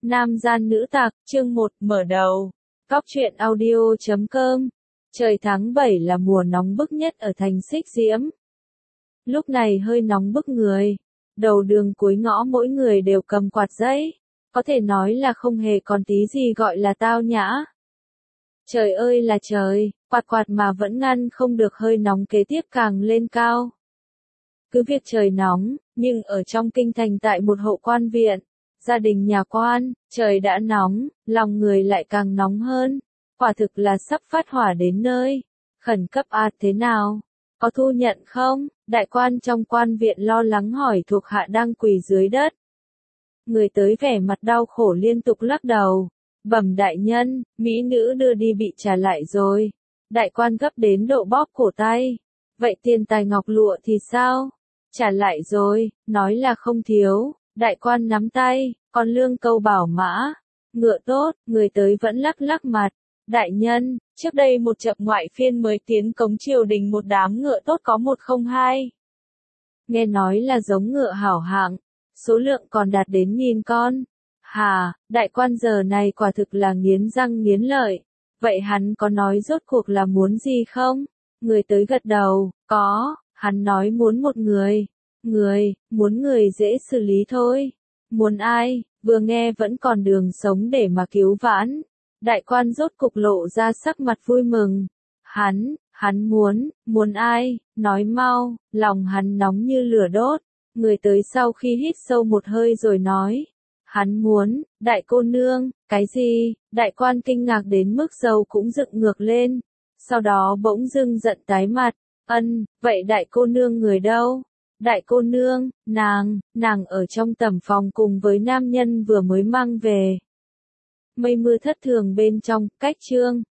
Nam gian nữ tặc, chương 1, mở đầu. Cóc truyện audio.com. Trời tháng 7 là mùa nóng bức nhất ở thành Xích Diễm. Lúc này hơi nóng bức người. Đầu đường cuối ngõ mỗi người đều cầm quạt giấy. Có thể nói là không hề còn tí gì gọi là tao nhã. Trời ơi là trời, quạt mà vẫn ngăn không được hơi nóng kế tiếp càng lên cao. Cứ việc trời nóng, nhưng ở trong kinh thành tại một hộ quan viện, gia đình nhà quan, trời đã nóng, lòng người lại càng nóng hơn. Quả thực là sắp phát hỏa đến nơi. Khẩn cấp thế nào? Có thu nhận không? Đại quan trong quan viện lo lắng hỏi thuộc hạ đang quỳ dưới đất. Người tới vẻ mặt đau khổ liên tục lắc đầu. Bẩm đại nhân, mỹ nữ đưa đi bị trả lại rồi. Đại quan gấp đến độ bóp cổ tay. Vậy tiền tài ngọc lụa thì sao? Trả lại rồi, nói là không thiếu. Đại quan nắm tay, còn lương câu bảo mã. Ngựa tốt, người tới vẫn lắc lắc mặt. Đại nhân, trước đây một chậm ngoại phiên mới tiến cống triều đình một đám ngựa tốt có 102. Nghe nói là giống ngựa hảo hạng, số lượng còn đạt đến 1000 con. Hà, đại quan giờ này quả thực là nghiến răng nghiến lợi. Vậy hắn có nói rốt cuộc là muốn gì không? Người tới gật đầu, có, hắn nói muốn một người. Muốn người dễ xử lý thôi. Muốn ai, vừa nghe vẫn còn đường sống để mà cứu vãn. Đại quan rốt cục lộ ra sắc mặt vui mừng. Hắn muốn ai, nói mau, lòng hắn nóng như lửa đốt. Người tới sau khi hít sâu một hơi rồi nói. Hắn muốn, đại cô nương, cái gì? Đại quan kinh ngạc đến mức râu cũng dựng ngược lên. Sau đó bỗng dưng giận tái mặt. Vậy đại cô nương người đâu? Đại cô nương, nàng ở trong tẩm phòng cùng với nam nhân vừa mới mang về. Mây mưa thất thường bên trong, cách chương.